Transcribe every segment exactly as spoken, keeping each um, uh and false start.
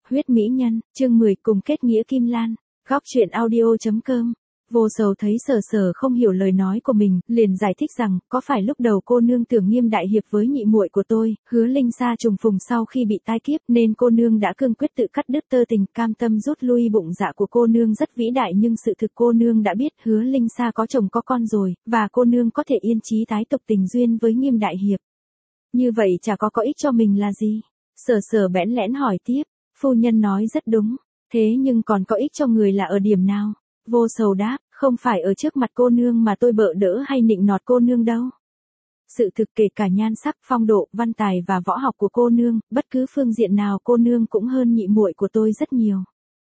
Huyết mỹ nhân, chương mười cùng kết nghĩa Kim Lan. Góc truyện audio chấm com. Vô Sầu thấy Sở Sở không hiểu lời nói của mình, liền giải thích rằng, có phải lúc đầu cô nương tưởng Nghiêm đại hiệp với nhị muội của tôi, Hứa Linh Sa trùng phùng sau khi bị tai kiếp, nên cô nương đã cương quyết tự cắt đứt tơ tình, cam tâm rút lui. Bụng dạ của cô nương rất vĩ đại, nhưng sự thực cô nương đã biết Hứa Linh Sa có chồng có con rồi, và cô nương có thể yên chí tái tục tình duyên với Nghiêm đại hiệp. Như vậy chả có có ích cho mình là gì? Sở Sở bẽn lẽn hỏi tiếp. Phu nhân nói rất đúng, thế nhưng còn có ích cho người là ở điểm nào? Vô Sầu đáp, không phải ở trước mặt cô nương mà tôi bợ đỡ hay nịnh nọt cô nương đâu. Sự thực kể cả nhan sắc, phong độ, văn tài và võ học của cô nương, bất cứ phương diện nào cô nương cũng hơn nhị muội của tôi rất nhiều.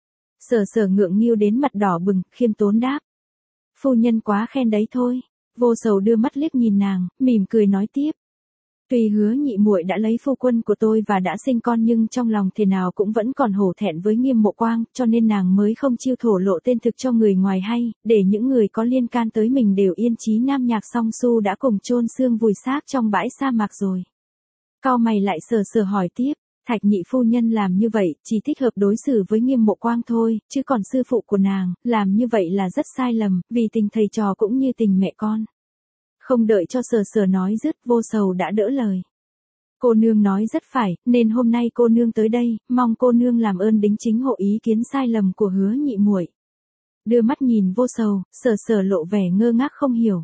Sở Sở ngượng nghịu đến mặt đỏ bừng, khiêm tốn đáp. Phu nhân quá khen đấy thôi. Vô Sầu đưa mắt liếc nhìn nàng, mỉm cười nói tiếp. Tuy Hứa nhị muội đã lấy phu quân của tôi và đã sinh con, nhưng trong lòng thế nào cũng vẫn còn hổ thẹn với Nghiêm Mộ Quang, cho nên nàng mới không chiêu thổ lộ tên thực cho người ngoài hay, để những người có liên can tới mình đều yên chí. Nam Nhạc Song Su đã cùng chôn xương vùi xác trong bãi sa mạc rồi. Cau mày lại Sở Sở hỏi tiếp, Thạch nhị phu nhân làm như vậy chỉ thích hợp đối xử với Nghiêm Mộ Quang thôi, chứ còn sư phụ của nàng, làm như vậy là rất sai lầm, vì tình thầy trò cũng như tình mẹ con. Không đợi cho Sở Sở nói dứt, Vô Sầu đã đỡ lời. Cô nương nói rất phải, nên hôm nay cô nương tới đây, mong cô nương làm ơn đính chính hộ ý kiến sai lầm của Hứa nhị muội. Đưa mắt nhìn Vô Sầu, Sở Sở lộ vẻ ngơ ngác không hiểu.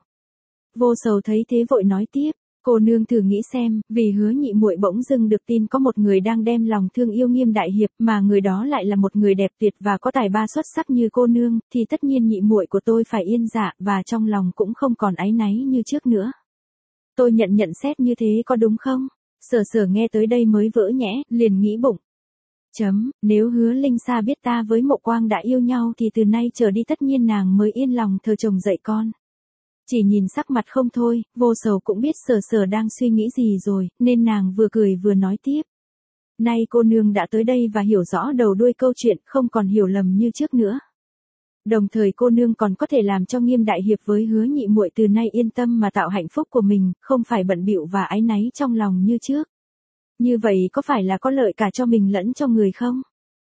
Vô Sầu thấy thế vội nói tiếp, cô nương thử nghĩ xem, vì Hứa nhị muội bỗng dưng được tin có một người đang đem lòng thương yêu Nghiêm đại hiệp, mà người đó lại là một người đẹp tuyệt và có tài ba xuất sắc như cô nương, thì tất nhiên nhị muội của tôi phải yên dạ, và trong lòng cũng không còn áy náy như trước nữa. Tôi nhận nhận xét như thế có đúng không? Sở Sở nghe tới đây mới vỡ nhẽ, liền nghĩ bụng. Chấm, nếu Hứa Linh Sa biết ta với Mộ Quang đã yêu nhau thì từ nay trở đi tất nhiên nàng mới yên lòng thờ chồng dạy con. Chỉ nhìn sắc mặt không thôi, Vô Sầu cũng biết Sở Sở đang suy nghĩ gì rồi, nên nàng vừa cười vừa nói tiếp. Nay cô nương đã tới đây và hiểu rõ đầu đuôi câu chuyện, không còn hiểu lầm như trước nữa. Đồng thời cô nương còn có thể làm cho Nghiêm đại hiệp với Hứa nhị muội từ nay yên tâm mà tạo hạnh phúc của mình, không phải bận bịu và áy náy trong lòng như trước. Như vậy có phải là có lợi cả cho mình lẫn cho người không?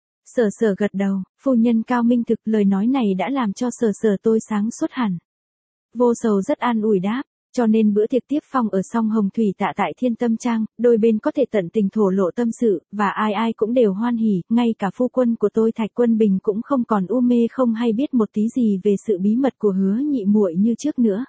Sở Sở gật đầu, phu nhân cao minh thực, lời nói này đã làm cho Sở Sở tôi sáng suốt hẳn. Vô Sầu rất an ủi đáp, cho nên bữa tiệc tiếp phong ở song Hồng Thủy Tạ tại Thiên Tâm Trang, đôi bên có thể tận tình thổ lộ tâm sự, và ai ai cũng đều hoan hỉ, ngay cả phu quân của tôi Thạch Quân Bình cũng không còn u mê không hay biết một tí gì về sự bí mật của Hứa nhị muội như trước nữa.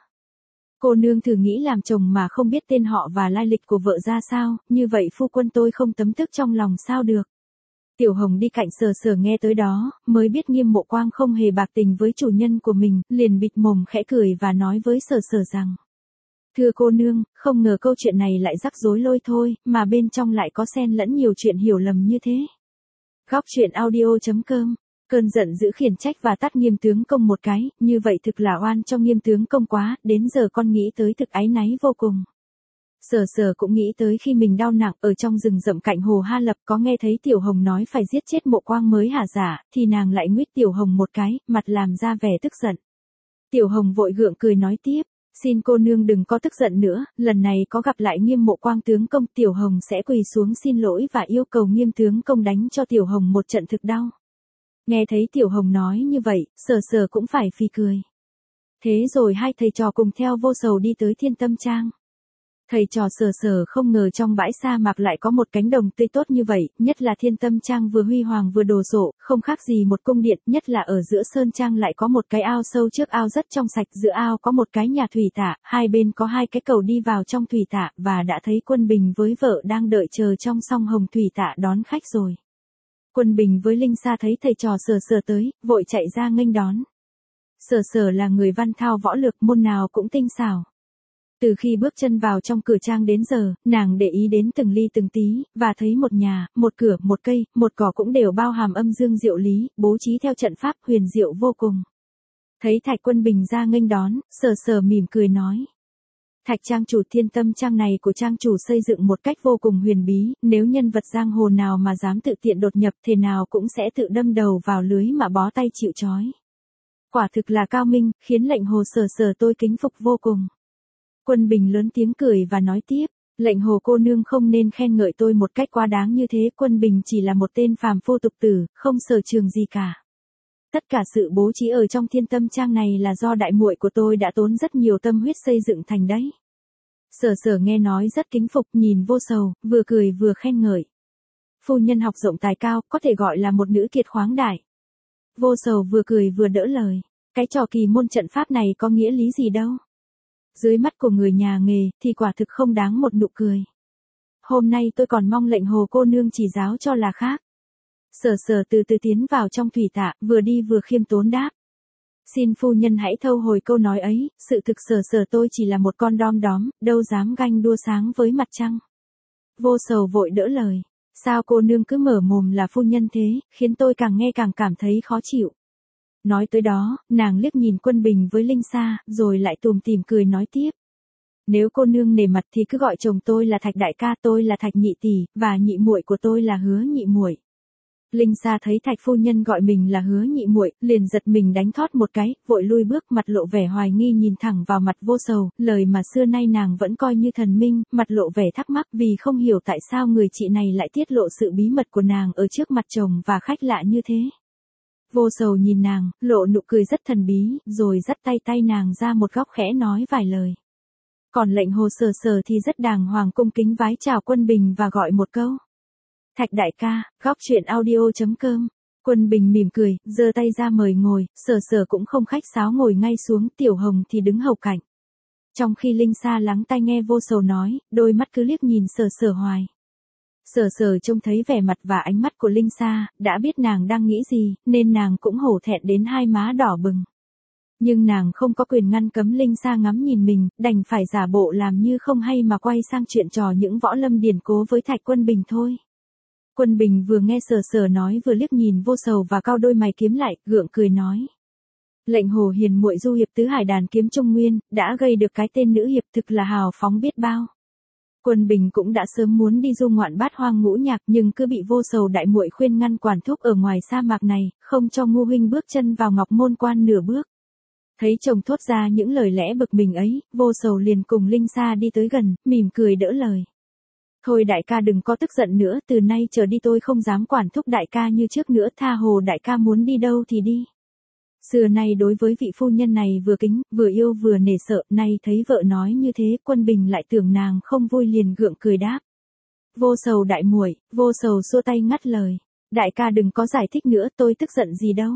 Cô nương thử nghĩ làm chồng mà không biết tên họ và lai lịch của vợ ra sao, như vậy phu quân tôi không tấm tức trong lòng sao được. Tiểu Hồng đi cạnh Sở Sở nghe tới đó, mới biết Nghiêm Mộ Quang không hề bạc tình với chủ nhân của mình, liền bịt mồm khẽ cười và nói với Sở Sở rằng. Thưa cô nương, không ngờ câu chuyện này lại rắc rối lôi thôi, mà bên trong lại có xen lẫn nhiều chuyện hiểu lầm như thế. Góc truyện audio chấm com. Cơn giận dữ khiển trách và tát Nghiêm tướng công một cái, như vậy thực là oan cho Nghiêm tướng công quá, đến giờ con nghĩ tới thực áy náy vô cùng. Sở Sở cũng nghĩ tới khi mình đau nặng ở trong rừng rậm cạnh hồ Ha Lập, có nghe thấy Tiểu Hồng nói phải giết chết Mộ Quang mới hả dạ, thì nàng lại nguyết Tiểu Hồng một cái, mặt làm ra vẻ tức giận. Tiểu Hồng vội gượng cười nói tiếp, xin cô nương đừng có tức giận nữa, lần này có gặp lại Nghiêm Mộ Quang tướng công, Tiểu Hồng sẽ quỳ xuống xin lỗi và yêu cầu Nghiêm tướng công đánh cho Tiểu Hồng một trận thực đau. Nghe thấy Tiểu Hồng nói như vậy, Sở Sở cũng phải phì cười. Thế rồi hai thầy trò cùng theo Vô Sầu đi tới Thiên Tâm Trang. Thầy trò Sở Sở không ngờ trong bãi sa mạc lại có một cánh đồng tươi tốt như vậy, nhất là Thiên Tâm Trang vừa huy hoàng vừa đồ sộ, không khác gì một cung điện, nhất là ở giữa sơn trang lại có một cái ao sâu, trước ao rất trong sạch, giữa ao có một cái nhà thủy tạ, hai bên có hai cái cầu đi vào trong thủy tạ, và đã thấy Quân Bình với vợ đang đợi chờ trong song Hồng Thủy Tạ đón khách rồi. Quân Bình với Linh Sa thấy thầy trò Sở Sở tới, vội chạy ra nghênh đón. Sở Sở là người văn thao võ lược, môn nào cũng tinh xảo. Từ khi bước chân vào trong cửa trang đến giờ, nàng để ý đến từng ly từng tí, và thấy một nhà, một cửa, một cây, một cỏ cũng đều bao hàm âm dương diệu lý, bố trí theo trận pháp huyền diệu vô cùng. Thấy Thạch Quân Bình ra nghênh đón, Sở Sở mỉm cười nói. Thạch trang chủ, Thiên Tâm Trang này của trang chủ xây dựng một cách vô cùng huyền bí, nếu nhân vật giang hồ nào mà dám tự tiện đột nhập thế nào cũng sẽ tự đâm đầu vào lưới mà bó tay chịu trói. Quả thực là cao minh, khiến lệnh hồ Sở Sở tôi kính phục vô cùng. Quân Bình lớn tiếng cười và nói tiếp, Lệnh Hồ cô nương không nên khen ngợi tôi một cách quá đáng như thế, Quân Bình chỉ là một tên phàm phu tục tử, không sở trường gì cả. Tất cả sự bố trí ở trong Thiên Tâm Trang này là do đại muội của tôi đã tốn rất nhiều tâm huyết xây dựng thành đấy. Sở Sở nghe nói rất kính phục, nhìn Vô Sầu, vừa cười vừa khen ngợi. Phu nhân học rộng tài cao, có thể gọi là một nữ kiệt khoáng đại. Vô Sầu vừa cười vừa đỡ lời. Cái trò kỳ môn trận pháp này có nghĩa lý gì đâu. Dưới mắt của người nhà nghề thì quả thực không đáng một nụ cười. Hôm nay tôi còn mong Lệnh Hồ cô nương chỉ giáo cho là khác. Sở Sở từ từ tiến vào trong thủy tạ, vừa đi vừa khiêm tốn đáp. Xin phu nhân hãy thâu hồi câu nói ấy, sự thực Sở Sở tôi chỉ là một con đom đóm, đâu dám ganh đua sáng với mặt trăng. Vô Sầu vội đỡ lời. Sao cô nương cứ mở mồm là phu nhân thế, khiến tôi càng nghe càng cảm thấy khó chịu. Nói tới đó, nàng liếc nhìn Quân Bình với Linh Sa, rồi lại tùm tìm cười nói tiếp. Nếu cô nương nể mặt thì cứ gọi chồng tôi là Thạch đại ca, tôi là Thạch nhị tỷ, và nhị muội của tôi là Hứa nhị muội. Linh Sa thấy Thạch phu nhân gọi mình là Hứa nhị muội, liền giật mình đánh thót một cái, vội lui bước, mặt lộ vẻ hoài nghi nhìn thẳng vào mặt Vô Sầu, lời mà xưa nay nàng vẫn coi như thần minh, mặt lộ vẻ thắc mắc vì không hiểu tại sao người chị này lại tiết lộ sự bí mật của nàng ở trước mặt chồng và khách lạ như thế. Vô Sầu nhìn nàng, lộ nụ cười rất thần bí, rồi dắt tay tay nàng ra một góc khẽ nói vài lời. Còn Lệnh Hồ Sở Sở thì rất đàng hoàng cung kính vái chào Quân Bình và gọi một câu. Thạch đại ca, góc truyện audio chấm com. Quân Bình mỉm cười, giơ tay ra mời ngồi, Sở Sở cũng không khách sáo ngồi ngay xuống, Tiểu Hồng thì đứng hầu cạnh. Trong khi Linh Sa lắng tai nghe Vô Sầu nói, đôi mắt cứ liếc nhìn Sở Sở hoài. Sở Sở trông thấy vẻ mặt và ánh mắt của Linh Sa, đã biết nàng đang nghĩ gì, nên nàng cũng hổ thẹn đến hai má đỏ bừng. Nhưng nàng không có quyền ngăn cấm Linh Sa ngắm nhìn mình, đành phải giả bộ làm như không hay mà quay sang chuyện trò những võ lâm điển cố với Thạch Quân Bình thôi. Quân Bình vừa nghe Sở Sở nói vừa liếc nhìn Vô Sầu và cau đôi mày kiếm lại, gượng cười nói. Lệnh Hồ hiền muội du hiệp tứ hải đàn kiếm Trung Nguyên, đã gây được cái tên nữ hiệp thực là hào phóng biết bao. Quân Bình cũng đã sớm muốn đi du ngoạn bát hoang ngũ nhạc nhưng cứ bị Vô Sầu đại muội khuyên ngăn quản thúc ở ngoài sa mạc này, không cho Ngu huynh bước chân vào Ngọc Môn Quan nửa bước. Thấy chồng thốt ra những lời lẽ bực mình ấy, Vô Sầu liền cùng Linh Sa đi tới gần, mỉm cười đỡ lời. Thôi đại ca đừng có tức giận nữa, từ nay trở đi tôi không dám quản thúc đại ca như trước nữa, tha hồ đại ca muốn đi đâu thì đi. Xưa nay đối với vị phu nhân này vừa kính, vừa yêu vừa nể sợ, nay thấy vợ nói như thế, Quân Bình lại tưởng nàng không vui liền gượng cười đáp. Vô Sầu đại muội, Vô Sầu xua tay ngắt lời. Đại ca đừng có giải thích nữa, tôi tức giận gì đâu.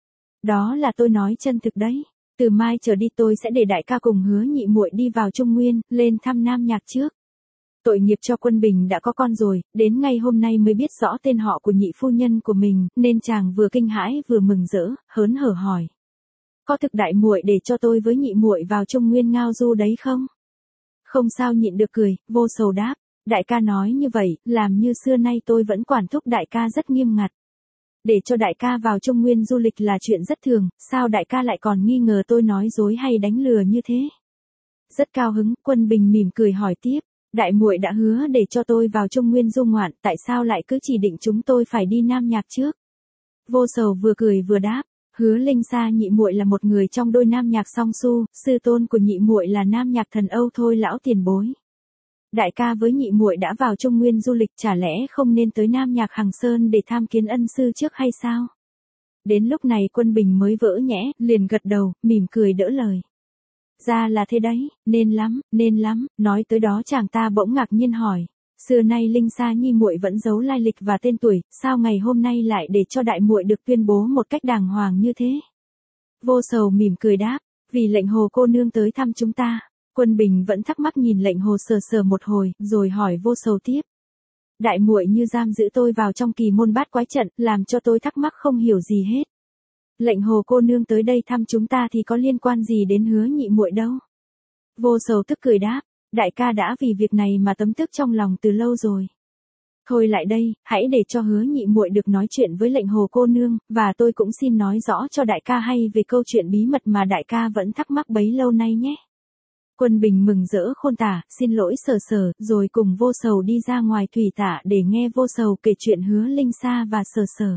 Đó là tôi nói chân thực đấy. Từ mai trở đi tôi sẽ để đại ca cùng Hứa nhị muội đi vào Trung Nguyên, lên thăm Nam Nhạc trước. Tội nghiệp cho Quân Bình đã có con rồi, đến ngay hôm nay mới biết rõ tên họ của nhị phu nhân của mình, nên chàng vừa kinh hãi vừa mừng rỡ, hớn hở hỏi. Có thực đại muội để cho tôi với nhị muội vào Trung Nguyên ngao du đấy không? Không sao nhịn được cười, Vô Sầu đáp. Đại ca nói như vậy, làm như xưa nay tôi vẫn quản thúc đại ca rất nghiêm ngặt. Để cho đại ca vào Trung Nguyên du lịch là chuyện rất thường, sao đại ca lại còn nghi ngờ tôi nói dối hay đánh lừa như thế? Rất cao hứng, Quân Bình mỉm cười hỏi tiếp. Đại muội đã hứa để cho tôi vào Trung Nguyên du ngoạn, tại sao lại cứ chỉ định chúng tôi phải đi Nam Nhạc trước? Vô Sầu vừa cười vừa đáp, Hứa Linh Sa nhị muội là một người trong đôi Nam Nhạc song su, sư tôn của nhị muội là Nam Nhạc thần Âu Thôi lão tiền bối. Đại ca với nhị muội đã vào Trung Nguyên du lịch, chả lẽ không nên tới Nam Nhạc Hằng Sơn để tham kiến ân sư trước hay sao? Đến lúc này Quân Bình mới vỡ nhẽ, liền gật đầu, mỉm cười đỡ lời. Ra là thế đấy, nên lắm, nên lắm, nói tới đó chàng ta bỗng ngạc nhiên hỏi. Xưa nay Linh Sa nhi muội vẫn giấu lai lịch và tên tuổi, sao ngày hôm nay lại để cho đại muội được tuyên bố một cách đàng hoàng như thế? Vô Sầu mỉm cười đáp, vì Lệnh Hồ cô nương tới thăm chúng ta. Quân Bình vẫn thắc mắc nhìn Lệnh Hồ Sở Sở một hồi, rồi hỏi Vô Sầu tiếp. Đại muội như giam giữ tôi vào trong kỳ môn bát quái trận, làm cho tôi thắc mắc không hiểu gì hết. Lệnh Hồ cô nương tới đây thăm chúng ta thì có liên quan gì đến Hứa nhị muội đâu? Vô Sầu tức cười đáp, đại ca đã vì việc này mà tấm tức trong lòng từ lâu rồi. Thôi lại đây, hãy để cho Hứa nhị muội được nói chuyện với Lệnh Hồ cô nương, và tôi cũng xin nói rõ cho đại ca hay về câu chuyện bí mật mà đại ca vẫn thắc mắc bấy lâu nay nhé. Quân Bình mừng rỡ khôn tả, xin lỗi Sở Sở, rồi cùng Vô Sầu đi ra ngoài thủy tạ để nghe Vô Sầu kể chuyện Hứa Linh Sa và Sở Sở.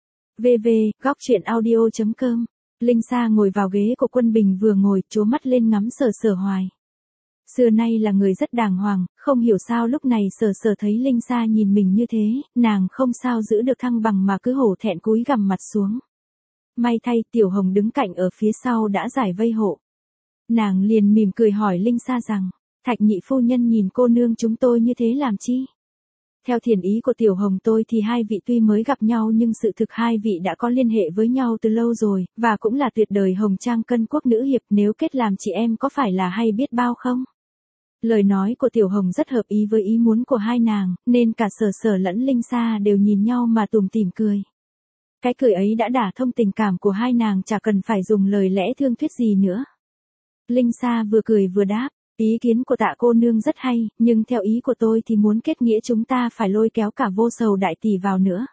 vê vê, góc truyện audio chấm com. Linh Sa ngồi vào ghế của Quân Bình vừa ngồi, trố mắt lên ngắm Sở Sở hoài. Xưa nay là người rất đàng hoàng, không hiểu sao lúc này Sở Sở thấy Linh Sa nhìn mình như thế, nàng không sao giữ được thăng bằng mà cứ hổ thẹn cúi gằm mặt xuống. May thay Tiểu Hồng đứng cạnh ở phía sau đã giải vây hộ. Nàng liền mỉm cười hỏi Linh Sa rằng, Thạch nhị phu nhân nhìn cô nương chúng tôi như thế làm chi? Theo thiền ý của Tiểu Hồng tôi thì hai vị tuy mới gặp nhau nhưng sự thực hai vị đã có liên hệ với nhau từ lâu rồi, và cũng là tuyệt đời hồng trang cân quốc nữ hiệp, nếu kết làm chị em có phải là hay biết bao không? Lời nói của Tiểu Hồng rất hợp ý với ý muốn của hai nàng, nên cả Sở Sở lẫn Linh Sa đều nhìn nhau mà tủm tỉm cười. Cái cười ấy đã đả thông tình cảm của hai nàng, chả cần phải dùng lời lẽ thương thuyết gì nữa. Linh Sa vừa cười vừa đáp, ý kiến của Tạ cô nương rất hay, nhưng theo ý của tôi thì muốn kết nghĩa chúng ta phải lôi kéo cả Vô Sầu đại tỷ vào nữa.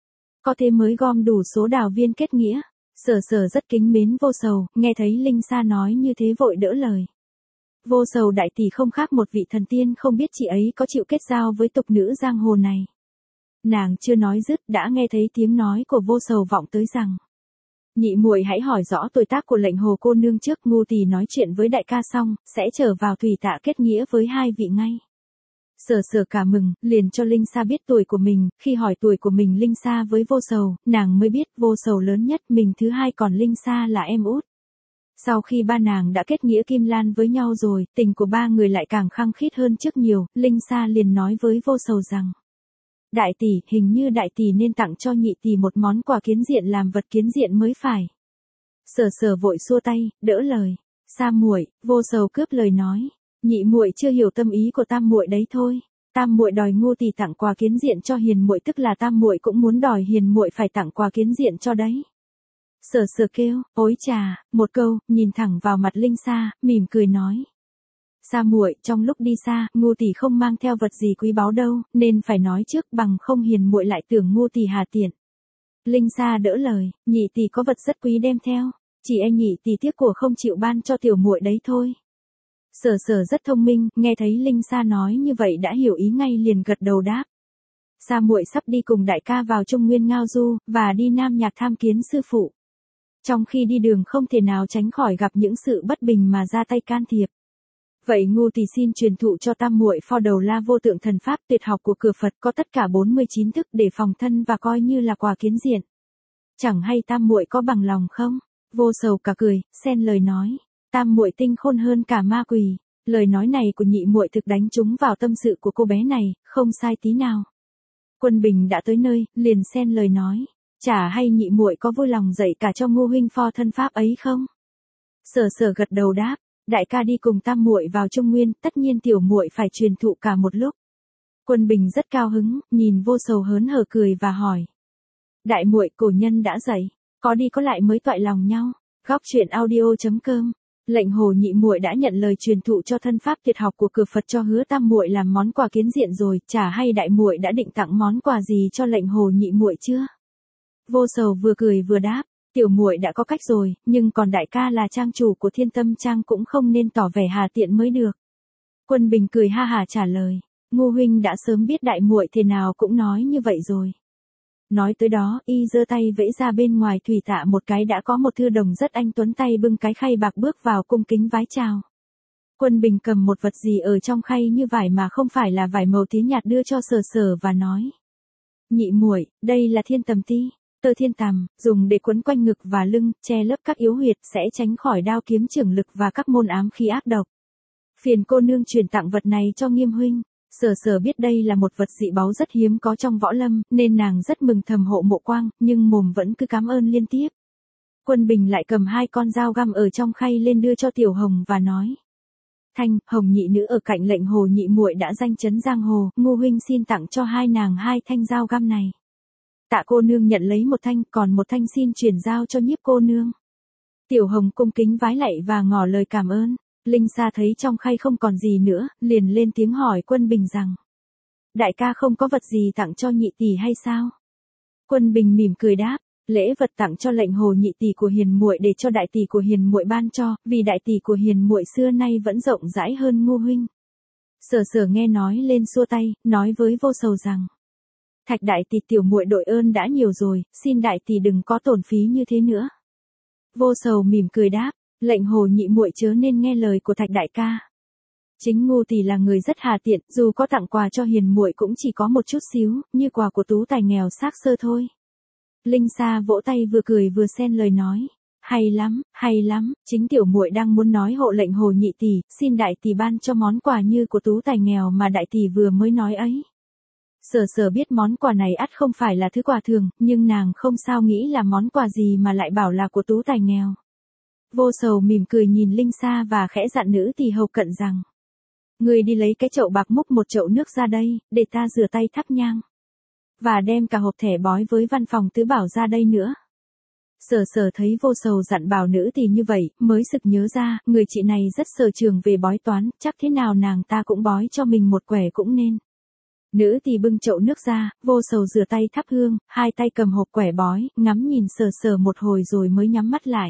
Có thế mới gom đủ số đào viên kết nghĩa. Sở Sở rất kính mến Vô Sầu, nghe thấy Linh Sa nói như thế vội đỡ lời. Vô Sầu đại tỷ không khác một vị thần tiên, không biết chị ấy có chịu kết giao với tục nữ giang hồ này. Nàng chưa nói dứt đã nghe thấy tiếng nói của Vô Sầu vọng tới rằng, nhị muội hãy hỏi rõ tuổi tác của lệnh hồ cô nương trước, ngu tỳ nói chuyện với đại ca xong, sẽ trở vào thủy tạ kết nghĩa với hai vị ngay. Sở Sở cả mừng, liền cho Linh Sa biết tuổi của mình, khi hỏi tuổi của mình Linh Sa với Vô Sầu, nàng mới biết Vô Sầu lớn nhất, mình thứ hai còn Linh Sa là em út. Sau khi ba nàng đã kết nghĩa kim lan với nhau rồi, tình của ba người lại càng khăng khít hơn trước nhiều, Linh Sa liền nói với Vô Sầu rằng, đại tỷ, hình như đại tỷ nên tặng cho nhị tỷ một món quà kiến diện làm vật kiến diện mới phải. Sở Sở vội xua tay, đỡ lời. Sa muội, Vô Sầu cướp lời nói, nhị muội chưa hiểu tâm ý của tam muội đấy thôi. Tam muội đòi ngu tỷ tặng quà kiến diện cho hiền muội, tức là tam muội cũng muốn đòi hiền muội phải tặng quà kiến diện cho đấy. Sở Sở kêu, ối chà, một câu, nhìn thẳng vào mặt Linh Sa, mỉm cười nói. Sa muội, trong lúc đi xa, ngu tỷ không mang theo vật gì quý báu đâu, nên phải nói trước, bằng không hiền muội lại tưởng ngu tỷ hà tiện. Linh Sa đỡ lời, nhị tỷ có vật rất quý đem theo, chỉ e nhị tỷ tiếc của không chịu ban cho tiểu muội đấy thôi. Sở Sở rất thông minh, nghe thấy Linh Sa nói như vậy đã hiểu ý ngay, liền gật đầu đáp. Sa muội sắp đi cùng đại ca vào Trung Nguyên Ngao Du, và đi Nam Nhạc tham kiến sư phụ. Trong khi đi đường không thể nào tránh khỏi gặp những sự bất bình mà ra tay can thiệp. Vậy ngu tỷ xin truyền thụ cho tam muội Phò Đầu La Vô Tượng thần pháp tuyệt học của cửa Phật, có tất cả bốn mươi chín thức để phòng thân và coi như là quà kiến diện. Chẳng hay tam muội có bằng lòng không? Vô Sầu cả cười, xen lời nói, tam muội tinh khôn hơn cả ma quỷ. Lời nói này của nhị muội thực đánh trúng vào tâm sự của cô bé này, không sai tí nào. Quân Bình đã tới nơi, liền xen lời nói, chả hay nhị muội có vui lòng dạy cả cho Ngô huynh Phò thân pháp ấy không? Sở Sở gật đầu đáp, đại ca đi cùng tam muội vào Trung Nguyên, tất nhiên tiểu muội phải truyền thụ cả một lúc. Quân Bình rất cao hứng, nhìn Vô Sầu hớn hở cười và hỏi, đại muội cổ nhân đã dạy, có đi có lại mới toại lòng nhau. Góc truyện audio chấm com. Lệnh hồ nhị muội đã nhận lời truyền thụ cho thân pháp tuyệt học của cửa Phật cho hứa tam muội làm món quà kiến diện rồi, chả hay đại muội đã định tặng món quà gì cho lệnh hồ nhị muội chưa? Vô Sầu vừa cười vừa đáp, tiểu muội đã có cách rồi, nhưng còn đại ca là trang chủ của Thiên Tâm Trang cũng không nên tỏ vẻ hà tiện mới được. Quân Bình cười ha hả trả lời, Ngô huynh đã sớm biết đại muội thế nào cũng nói như vậy rồi. Nói tới đó, y giơ tay vẫy ra bên ngoài thủy tạ một cái, đã có một thư đồng rất anh tuấn tay bưng cái khay bạc bước vào cung kính vái chào. Quân Bình cầm một vật gì ở trong khay như vải mà không phải là vải màu tía nhạt đưa cho Sở Sở và nói, nhị muội, đây là thiên tầm ti, tơ thiên tằm, dùng để quấn quanh ngực và lưng, che lấp các yếu huyệt, sẽ tránh khỏi đao kiếm chưởng lực và các môn ám khí ác độc. Phiền cô nương truyền tặng vật này cho Nghiêm huynh. Sở Sở biết đây là một vật dị báu rất hiếm có trong võ lâm, nên nàng rất mừng thầm hộ mộ quang, nhưng mồm vẫn cứ cảm ơn liên tiếp. Quân Bình lại cầm hai con dao găm ở trong khay lên đưa cho Tiểu Hồng và nói, Thanh, Hồng nhị nữ ở cạnh lệnh hồ nhị muội đã danh chấn giang hồ, Ngô huynh xin tặng cho hai nàng hai thanh dao găm này. Tạ cô nương nhận lấy một thanh, còn một thanh xin chuyển giao cho Nhiếp cô nương. Tiểu Hồng cung kính vái lạy và ngỏ lời cảm ơn. Linh Sa thấy trong khay không còn gì nữa, liền lên tiếng hỏi Quân Bình rằng, đại ca không có vật gì tặng cho nhị tỷ hay sao? Quân Bình mỉm cười đáp, lễ vật tặng cho lệnh hồ nhị tỷ của hiền muội để cho đại tỷ của hiền muội ban cho, vì đại tỷ của hiền muội xưa nay vẫn rộng rãi hơn Ngô huynh. Sở Sở nghe nói lên xua tay, nói với Vô Sầu rằng, Thạch đại tỷ tiểu muội đội ơn đã nhiều rồi, xin đại tỷ đừng có tổn phí như thế nữa. Vô Sầu mỉm cười đáp, lệnh hồ nhị muội chớ nên nghe lời của Thạch đại ca. Chính Ngô tỷ là người rất hà tiện, dù có tặng quà cho hiền muội cũng chỉ có một chút xíu, như quà của tú tài nghèo xác xơ thôi. Linh Sa vỗ tay vừa cười vừa xen lời nói. Hay lắm, hay lắm, chính tiểu muội đang muốn nói hộ lệnh Hồ nhị tỷ, xin đại tỷ ban cho món quà như của tú tài nghèo mà đại tỷ vừa mới nói ấy. Sở sở biết món quà này ắt không phải là thứ quà thường, nhưng nàng không sao nghĩ là món quà gì mà lại bảo là của tú tài nghèo. Vô Sầu mỉm cười nhìn Linh Sa và khẽ dặn nữ tỳ hầu cận rằng. Người đi lấy cái chậu bạc múc một chậu nước ra đây, để ta rửa tay thắp nhang. Và đem cả hộp thẻ bói với văn phòng tứ bảo ra đây nữa. Sở sở thấy Vô Sầu dặn bảo nữ tỳ như vậy, mới sực nhớ ra, người chị này rất sở trường về bói toán, chắc thế nào nàng ta cũng bói cho mình một quẻ cũng nên. Nữ tỳ bưng chậu nước ra, Vô Sầu rửa tay thắp hương, hai tay cầm hộp quẻ bói, ngắm nhìn sở sở một hồi rồi mới nhắm mắt lại.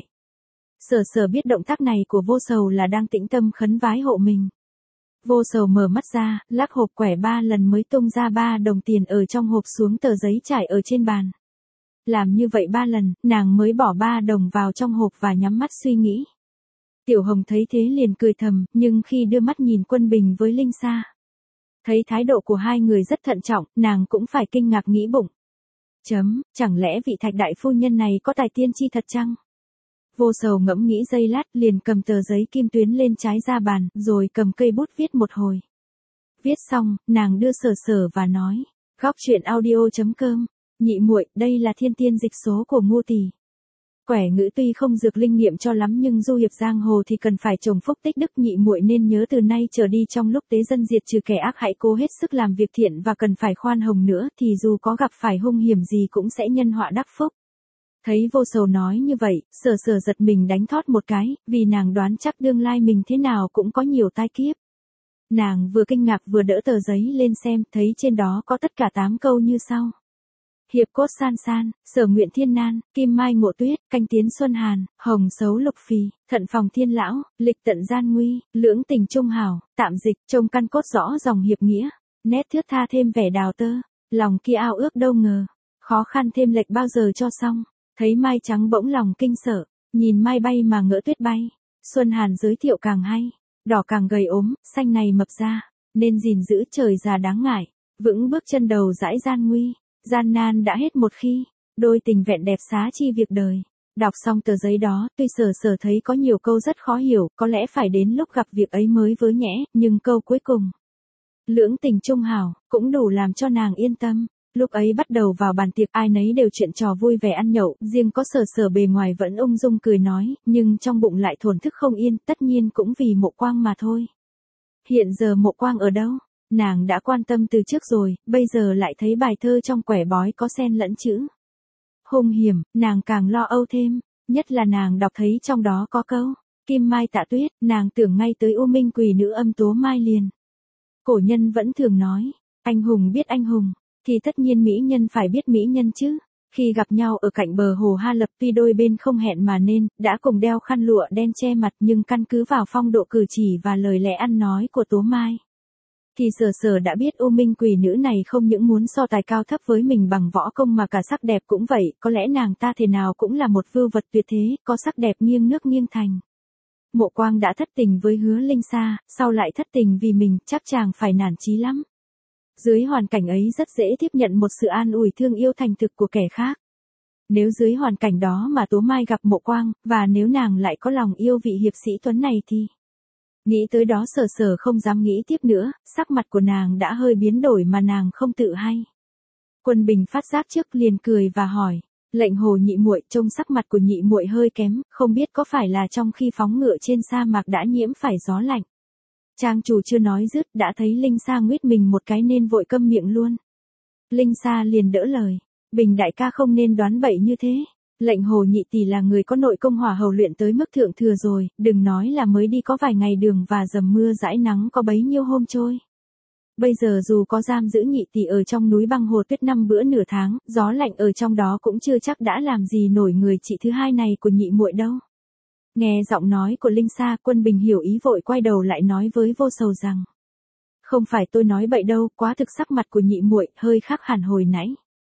Sở sở biết động tác này của Vô Sầu là đang tĩnh tâm khấn vái hộ mình. Vô Sầu mở mắt ra, lắc hộp quẻ ba lần mới tung ra ba đồng tiền ở trong hộp xuống tờ giấy trải ở trên bàn. Làm như vậy ba lần, nàng mới bỏ ba đồng vào trong hộp và nhắm mắt suy nghĩ. Tiểu Hồng thấy thế liền cười thầm, nhưng khi đưa mắt nhìn Quân Bình với Linh Sa, thấy thái độ của hai người rất thận trọng, nàng cũng phải kinh ngạc nghĩ bụng. Chấm, chẳng lẽ vị Thạch đại phu nhân này có tài tiên tri thật chăng? Vô Sầu ngẫm nghĩ giây lát, liền cầm tờ giấy kim tuyến lên trái ra bàn, rồi cầm cây bút viết một hồi. Viết xong, nàng đưa Sở Sở và nói, góc truyện audio chấm com, nhị muội, đây là thiên tiên dịch số của Ngô tỷ. Quẻ ngữ tuy không dược linh nghiệm cho lắm nhưng du hiệp giang hồ thì cần phải trồng phúc tích đức, nhị muội nên nhớ từ nay trở đi trong lúc tế dân diệt trừ kẻ ác hãy cố hết sức làm việc thiện và cần phải khoan hồng nữa, thì dù có gặp phải hung hiểm gì cũng sẽ nhân họa đắc phúc. Thấy Vô Sầu nói như vậy, Sở Sở giật mình đánh thót một cái, vì nàng đoán chắc tương lai mình thế nào cũng có nhiều tai kiếp. Nàng vừa kinh ngạc vừa đỡ tờ giấy lên xem, thấy trên đó có tất cả tám câu như sau. Hiệp cốt san san, sở nguyện thiên nan, kim mai ngộ tuyết, canh tiến xuân hàn, hồng xấu lục phì, thận phòng thiên lão, lịch tận gian nguy, lưỡng tình trung hảo, tạm dịch, trông căn cốt rõ dòng hiệp nghĩa, nét thướt tha thêm vẻ đào tơ, lòng kia ao ước đâu ngờ, khó khăn thêm lệch bao giờ cho xong. Thấy mai trắng bỗng lòng kinh sợ, nhìn mai bay mà ngỡ tuyết bay, xuân hàn giới thiệu càng hay, đỏ càng gầy ốm, xanh này mập ra, nên gìn giữ trời già đáng ngại, vững bước chân đầu dãi gian nguy. Gian nan đã hết một khi, đôi tình vẹn đẹp xá chi việc đời. Đọc xong tờ giấy đó, tuy Sở Sở thấy có nhiều câu rất khó hiểu, có lẽ phải đến lúc gặp việc ấy mới vớ nhẽ, nhưng câu cuối cùng, lưỡng tình trung hảo, cũng đủ làm cho nàng yên tâm. Lúc ấy bắt đầu vào bàn tiệc, ai nấy đều chuyện trò vui vẻ ăn nhậu, riêng có Sở Sở bề ngoài vẫn ung dung cười nói, nhưng trong bụng lại thổn thức không yên, tất nhiên cũng vì Mộ Quang mà thôi. Hiện giờ Mộ Quang ở đâu? Nàng đã quan tâm từ trước rồi, bây giờ lại thấy bài thơ trong quẻ bói có xen lẫn chữ hung hiểm, nàng càng lo âu thêm, nhất là nàng đọc thấy trong đó có câu kim mai tạ tuyết, nàng tưởng ngay tới U Minh quỷ nữ Âm Tố Mai liền. Cổ nhân vẫn thường nói, anh hùng biết anh hùng, thì tất nhiên mỹ nhân phải biết mỹ nhân chứ. Khi gặp nhau ở cạnh bờ hồ Ha Lập, tuy đôi bên không hẹn mà nên, đã cùng đeo khăn lụa đen che mặt, nhưng căn cứ vào phong độ cử chỉ và lời lẽ ăn nói của Tố Mai, thì Sở Sở đã biết U Minh quỷ nữ này không những muốn so tài cao thấp với mình bằng võ công mà cả sắc đẹp cũng vậy, có lẽ nàng ta thế nào cũng là một vưu vật tuyệt thế, có sắc đẹp nghiêng nước nghiêng thành. Mộ Quang đã thất tình với Hứa Linh Sa, sau lại thất tình vì mình, chắc chàng phải nản chí lắm. Dưới hoàn cảnh ấy rất dễ tiếp nhận một sự an ủi thương yêu thành thực của kẻ khác. Nếu dưới hoàn cảnh đó mà Tố Mai gặp Mộ Quang, và nếu nàng lại có lòng yêu vị hiệp sĩ tuấn này thì... Nghĩ tới đó Sở Sở không dám nghĩ tiếp nữa, sắc mặt của nàng đã hơi biến đổi mà nàng không tự hay. Quân Bình phát giác trước liền cười và hỏi, lệnh Hồ nhị muội, trông sắc mặt của nhị muội hơi kém, không biết có phải là trong khi phóng ngựa trên sa mạc đã nhiễm phải gió lạnh. Trang chủ chưa nói dứt đã thấy Linh Sa nguyết mình một cái nên vội câm miệng luôn. Linh Sa liền đỡ lời, Bình đại ca không nên đoán bậy như thế. Lệnh Hồ nhị tỷ là người có nội công hỏa hầu luyện tới mức thượng thừa rồi, đừng nói là mới đi có vài ngày đường và dầm mưa dãi nắng có bấy nhiêu hôm trôi. Bây giờ dù có giam giữ nhị tỷ ở trong núi băng hồ tuyết năm bữa nửa tháng, gió lạnh ở trong đó cũng chưa chắc đã làm gì nổi người chị thứ hai này của nhị muội đâu. Nghe giọng nói của Linh Sa, Quân Bình hiểu ý vội quay đầu lại nói với Vô Sầu rằng, không phải tôi nói bậy đâu, quá thực sắc mặt của nhị muội hơi khác hẳn hồi nãy.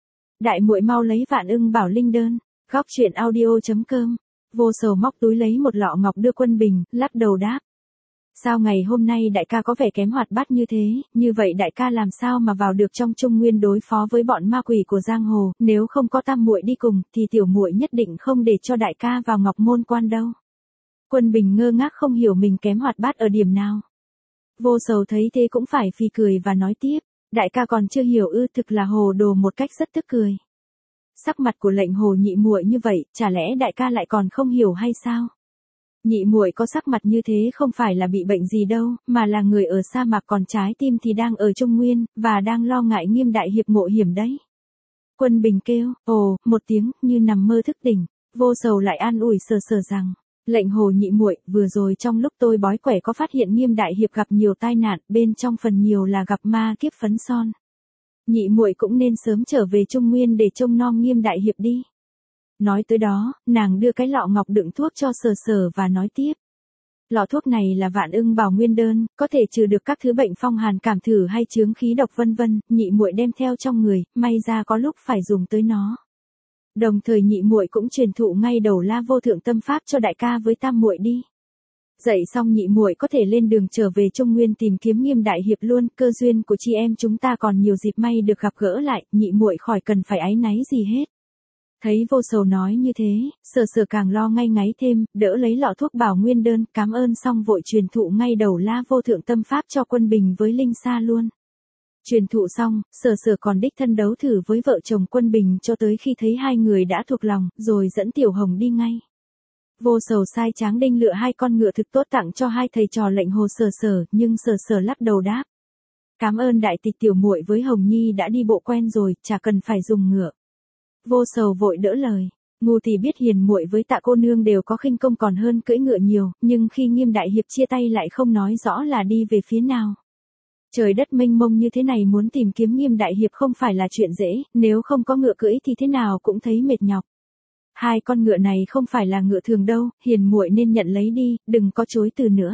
Đại muội mau lấy Vạn Ưng Bảo Linh đơn. Góc truyện audio chấm com. Vô Sầu móc túi lấy một lọ ngọc đưa Quân Bình, lắc đầu đáp. Sao ngày hôm nay đại ca có vẻ kém hoạt bát như thế, như vậy đại ca làm sao mà vào được trong Trung Nguyên đối phó với bọn ma quỷ của giang hồ, nếu không có tam muội đi cùng, thì tiểu muội nhất định không để cho đại ca vào Ngọc Môn Quan đâu. Quân Bình ngơ ngác không hiểu mình kém hoạt bát ở điểm nào. Vô Sầu thấy thế cũng phải phì cười và nói tiếp, đại ca còn chưa hiểu ư, thực là hồ đồ một cách rất tức cười. Sắc mặt của Lệnh Hồ nhị muội như vậy, chả lẽ đại ca lại còn không hiểu hay sao? Nhị muội có sắc mặt như thế không phải là bị bệnh gì đâu, mà là người ở sa mạc còn trái tim thì đang ở Trung Nguyên, và đang lo ngại Nghiêm đại hiệp ngộ hiểm đấy. Quân Bình kêu, ồ, một tiếng, như nằm mơ thức tỉnh. Vô Sầu lại an ủi sờ sờ rằng, Lệnh Hồ nhị muội, vừa rồi trong lúc tôi bói quẻ có phát hiện Nghiêm đại hiệp gặp nhiều tai nạn, bên trong phần nhiều là gặp ma kiếp phấn son. Nhị muội cũng nên sớm trở về Trung Nguyên để trông nom Nghiêm đại hiệp đi. Nói tới đó, nàng đưa cái lọ ngọc đựng thuốc cho sờ sờ và nói tiếp. Lọ thuốc này là Vạn Ưng Bảo Nguyên đơn, có thể trừ được các thứ bệnh phong hàn cảm thử hay chướng khí độc vân vân, nhị muội đem theo trong người, may ra có lúc phải dùng tới nó. Đồng thời nhị muội cũng truyền thụ ngay đầu La Vô Thượng tâm pháp cho đại ca với tam muội đi. Dậy xong nhị muội có thể lên đường trở về Trung Nguyên tìm kiếm Nghiêm đại hiệp luôn, cơ duyên của chị em chúng ta còn nhiều dịp may được gặp gỡ lại, nhị muội khỏi cần phải áy náy gì hết. Thấy Vô Sầu nói như thế, sờ sờ càng lo ngay ngáy thêm, đỡ lấy lọ thuốc bảo nguyên đơn, cảm ơn xong vội truyền thụ ngay đầu La Vô Thượng tâm pháp cho Quân Bình với Linh Sa luôn. Truyền thụ xong, sờ sờ còn đích thân đấu thử với vợ chồng Quân Bình cho tới khi thấy hai người đã thuộc lòng, rồi dẫn Tiểu Hồng đi ngay. Vô Sầu sai Tráng Đinh lựa hai con ngựa thực tốt tặng cho hai thầy trò Lệnh Hồ sờ sờ, nhưng sờ sờ lắc đầu đáp. Cảm ơn đại tịch tiểu muội với Hồng Nhi đã đi bộ quen rồi, chả cần phải dùng ngựa. Vô Sầu vội đỡ lời, ngu thì biết hiền muội với Tạ cô nương đều có khinh công còn hơn cưỡi ngựa nhiều, nhưng khi Nghiêm đại hiệp chia tay lại không nói rõ là đi về phía nào. Trời đất mênh mông như thế này muốn tìm kiếm Nghiêm đại hiệp không phải là chuyện dễ, nếu không có ngựa cưỡi thì thế nào cũng thấy mệt nhọc. Hai con ngựa này không phải là ngựa thường đâu, hiền muội nên nhận lấy đi, đừng có chối từ nữa.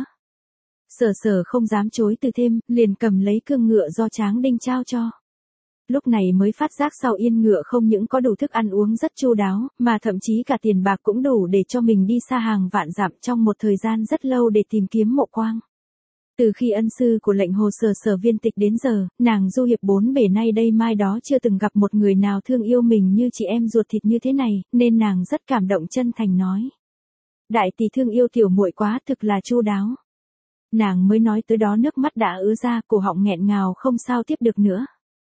Sờ sờ không dám chối từ thêm, liền cầm lấy cương ngựa do Tráng Đinh trao cho. Lúc này mới phát giác sau yên ngựa không những có đủ thức ăn uống rất chu đáo, mà thậm chí cả tiền bạc cũng đủ để cho mình đi xa hàng vạn dặm trong một thời gian rất lâu để tìm kiếm Mộ Quang. Từ khi ân sư của Lệnh Hồ sờ sờ viên tịch đến giờ, nàng du hiệp bốn bể nay đây mai đó chưa từng gặp một người nào thương yêu mình như chị em ruột thịt như thế này, nên nàng rất cảm động chân thành nói. Đại tỷ thương yêu tiểu muội quá, thực là chu đáo. Nàng mới nói tới đó nước mắt đã ứa ra, cổ họng nghẹn ngào không sao tiếp được nữa.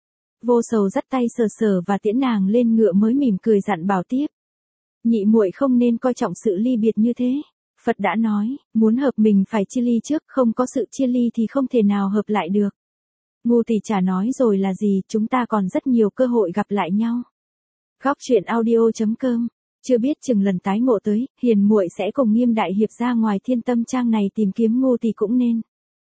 Vô Sầu dắt tay sờ sờ và tiễn nàng lên ngựa mới mỉm cười dặn bảo tiếp. Nhị muội không nên coi trọng sự ly biệt như thế. Phật đã nói, muốn hợp mình phải chia ly trước, không có sự chia ly thì không thể nào hợp lại được. Ngu thì chả nói rồi là gì, chúng ta còn rất nhiều cơ hội gặp lại nhau. Góc truyện audio chấm com, chưa biết chừng lần tái ngộ tới, hiền muội sẽ cùng Nghiêm đại hiệp ra ngoài Thiên Tâm Trang này tìm kiếm Ngu thì cũng nên.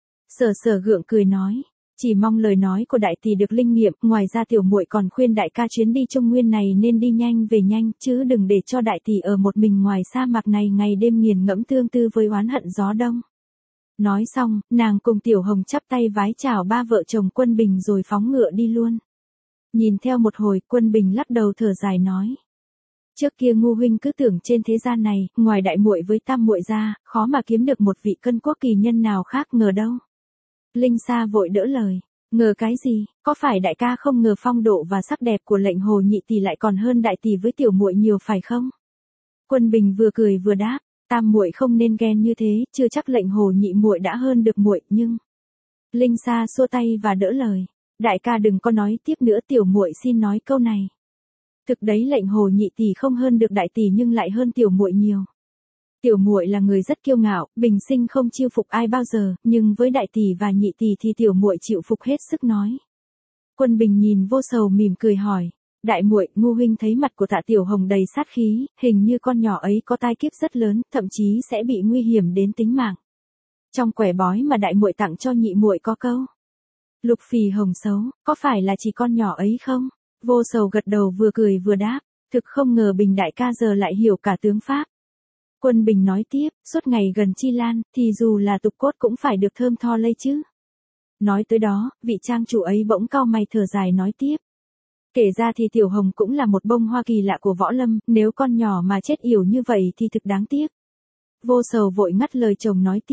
Sờ sờ gượng cười nói. Chỉ mong lời nói của đại tỷ được linh nghiệm, ngoài ra tiểu muội còn khuyên đại ca chuyến đi Trung Nguyên này nên đi nhanh về nhanh, chứ đừng để cho đại tỷ ở một mình ngoài sa mạc này ngày đêm nghiền ngẫm tương tư với oán hận gió đông. Nói xong, nàng cùng Tiểu Hồng chắp tay vái chào ba vợ chồng Quân Bình rồi phóng ngựa đi luôn. Nhìn theo một hồi, Quân Bình lắc đầu thở dài nói. Trước kia Ngu huynh cứ tưởng trên thế gian này, ngoài đại muội với tam muội ra, khó mà kiếm được một vị cân quốc kỳ nhân nào khác, ngờ đâu. Linh Sa vội đỡ lời, ngờ cái gì, có phải đại ca không ngờ phong độ và sắc đẹp của Lệnh Hồ nhị tỷ lại còn hơn đại tỷ với tiểu muội nhiều phải không? Quân Bình vừa cười vừa đáp, tam muội không nên ghen như thế, chưa chắc Lệnh Hồ nhị muội đã hơn được muội, nhưng Linh Sa xua tay và đỡ lời, đại ca đừng có nói tiếp nữa, tiểu muội xin nói câu này. Thực đấy Lệnh Hồ nhị tỷ không hơn được đại tỷ nhưng lại hơn tiểu muội nhiều. Tiểu muội là người rất kiêu ngạo, bình sinh không chiêu phục ai bao giờ, nhưng với đại tỷ và nhị tỷ thì tiểu muội chịu phục hết sức nói. Quân Bình nhìn Vô Sầu mỉm cười hỏi, đại muội, Ngu huynh thấy mặt của Tạ Tiểu Hồng đầy sát khí, hình như con nhỏ ấy có tai kiếp rất lớn, thậm chí sẽ bị nguy hiểm đến tính mạng. Trong quẻ bói mà đại muội tặng cho nhị muội có câu, lục phì hồng xấu, có phải là chỉ con nhỏ ấy không? Vô Sầu gật đầu vừa cười vừa đáp, thực không ngờ Bình đại ca giờ lại hiểu cả tướng pháp. Quân Bình nói tiếp, suốt ngày gần Chi Lan, thì dù là tục cốt cũng phải được thơm tho lây chứ. Nói tới đó, vị trang chủ ấy bỗng cau mày thở dài nói tiếp. Kể ra thì Tiểu Hồng cũng là một bông hoa kỳ lạ của võ lâm, nếu con nhỏ mà chết yểu như vậy thì thực đáng tiếc. Vô Sầu vội ngắt lời chồng nói tiếp,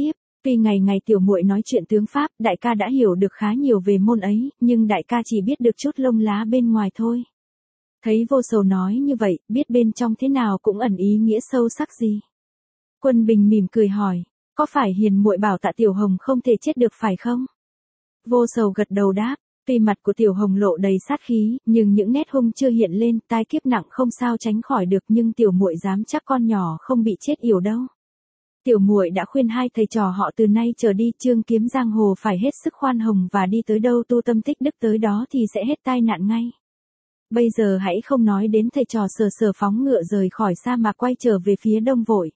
Tuy ngày ngày tiểu muội nói chuyện tướng Pháp, đại ca đã hiểu được khá nhiều về môn ấy, nhưng đại ca chỉ biết được chút lông lá bên ngoài thôi. Thấy Vô Sầu nói như vậy, biết bên trong thế nào cũng ẩn ý nghĩa sâu sắc gì. Quân Bình mỉm cười hỏi, có phải hiền muội bảo Tạ Tiểu Hồng không thể chết được phải không? Vô Sầu gật đầu đáp, tuy mặt của Tiểu Hồng lộ đầy sát khí, nhưng những nét hung chưa hiện lên, tai kiếp nặng không sao tránh khỏi được, nhưng tiểu muội dám chắc con nhỏ không bị chết yểu đâu. Tiểu muội đã khuyên hai thầy trò họ từ nay trở đi chương kiếm giang hồ phải hết sức khoan hồng và đi tới đâu tu tâm tích đức tới đó thì sẽ hết tai nạn ngay. Bây giờ hãy không nói đến thầy trò Sở Sở phóng ngựa rời khỏi sa mạc quay trở về phía đông vội.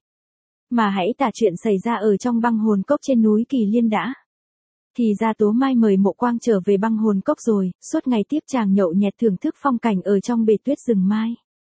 Mà hãy tả chuyện xảy ra ở trong băng hồn cốc trên núi Kỳ Liên đã. Thì ra Tố Mai mời Mộ Quang trở về băng hồn cốc rồi, suốt ngày tiếp chàng nhậu nhẹt thưởng thức phong cảnh ở trong bể tuyết rừng mai.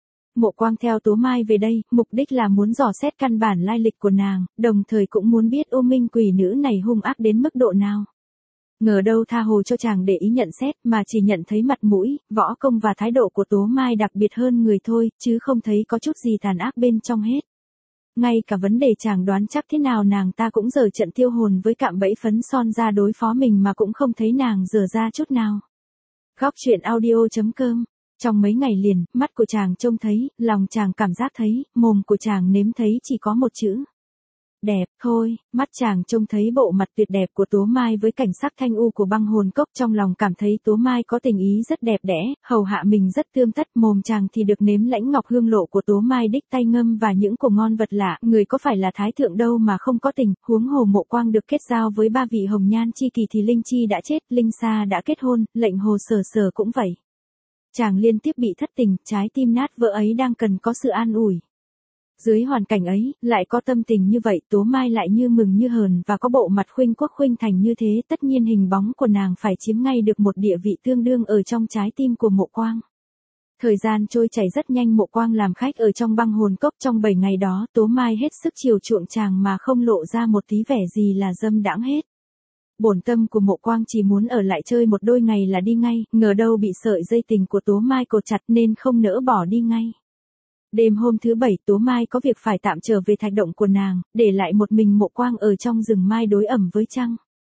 Mộ Quang theo Tố Mai về đây, mục đích là muốn dò xét căn bản lai lịch của nàng, đồng thời cũng muốn biết U Minh quỷ nữ này hung ác đến mức độ nào. Ngờ đâu tha hồ cho chàng để ý nhận xét, mà chỉ nhận thấy mặt mũi, võ công và thái độ của Tố Mai đặc biệt hơn người thôi, chứ không thấy có chút gì tàn ác bên trong hết. Ngay cả vấn đề chàng đoán chắc thế nào nàng ta cũng giở trận tiêu hồn với cạm bẫy phấn son ra đối phó mình mà cũng không thấy nàng dở ra chút nào. Góc truyện audio chấm com. Trong mấy ngày liền, mắt của chàng trông thấy, lòng chàng cảm giác thấy, mồm của chàng nếm thấy chỉ có một chữ. Đẹp, thôi, mắt chàng trông thấy bộ mặt tuyệt đẹp của Tố Mai với cảnh sắc thanh u của băng hồn cốc, trong lòng cảm thấy Tố Mai có tình ý rất đẹp đẽ, hầu hạ mình rất tươm tất, mồm chàng thì được nếm lãnh ngọc hương lộ của Tố Mai đích tay ngâm và những của ngon vật lạ, người có phải là thái thượng đâu mà không có tình, huống hồ Mộ Quang được kết giao với ba vị hồng nhan chi kỳ thì Linh Chi đã chết, Linh Sa đã kết hôn, lệnh Hồ Sở Sở cũng vậy. Chàng liên tiếp bị thất tình, trái tim nát vỡ ấy đang cần có sự an ủi. Dưới hoàn cảnh ấy, lại có tâm tình như vậy, Tố Mai lại như mừng như hờn và có bộ mặt khuynh quốc khuynh thành như thế, tất nhiên hình bóng của nàng phải chiếm ngay được một địa vị tương đương ở trong trái tim của Mộ Quang. Thời gian trôi chảy rất nhanh, Mộ Quang làm khách ở trong băng hồn cốc trong bảy ngày đó, Tố Mai hết sức chiều chuộng chàng mà không lộ ra một tí vẻ gì là dâm đãng hết. Bổn tâm của Mộ Quang chỉ muốn ở lại chơi một đôi ngày là đi ngay, ngờ đâu bị sợi dây tình của Tố Mai cột chặt nên không nỡ bỏ đi ngay. Đêm hôm thứ bảy, Tố Mai có việc phải tạm trở về thạch động của nàng, để lại một mình Mộ Quang ở trong rừng mai đối ẩm với trăng.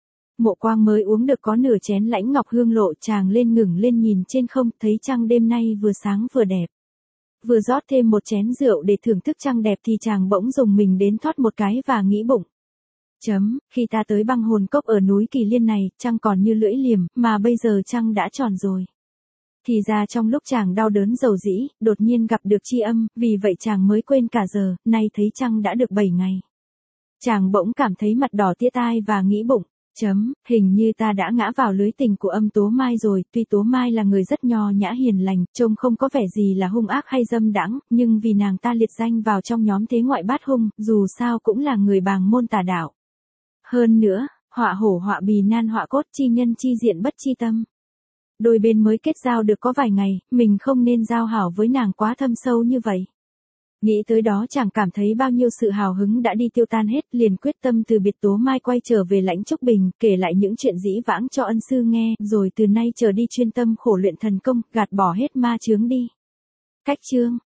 Mộ Quang mới uống được có nửa chén lãnh ngọc hương lộ, chàng lên ngừng lên nhìn trên không, thấy trăng đêm nay vừa sáng vừa đẹp. Vừa rót thêm một chén rượu để thưởng thức trăng đẹp thì chàng bỗng dùng mình đến thoát một cái và nghĩ bụng. Chấm, khi ta tới băng hồn cốc ở núi Kỳ Liên này, trăng còn như lưỡi liềm, mà bây giờ trăng đã tròn rồi. Thì ra trong lúc chàng đau đớn dầu dĩ, đột nhiên gặp được tri âm, vì vậy chàng mới quên cả giờ, nay thấy trăng đã được bảy ngày. Chàng bỗng cảm thấy mặt đỏ tía tai và nghĩ bụng, chấm, hình như ta đã ngã vào lưới tình của âm Tố Mai rồi, tuy Tố Mai là người rất nho nhã hiền lành, trông không có vẻ gì là hung ác hay dâm đãng, nhưng vì nàng ta liệt danh vào trong nhóm thế ngoại bát hung, dù sao cũng là người bàng môn tà đạo. Hơn nữa, họa hổ họa bì nan họa cốt, chi nhân chi diện bất chi tâm. Đôi bên mới kết giao được có vài ngày, mình không nên giao hảo với nàng quá thâm sâu như vậy. Nghĩ tới đó chàng cảm thấy bao nhiêu sự hào hứng đã đi tiêu tan hết, liền quyết tâm từ biệt Tố Mai quay trở về Lãnh Trúc Bình, kể lại những chuyện dĩ vãng cho ân sư nghe, rồi từ nay trở đi chuyên tâm khổ luyện thần công, gạt bỏ hết ma chướng đi. Cách chương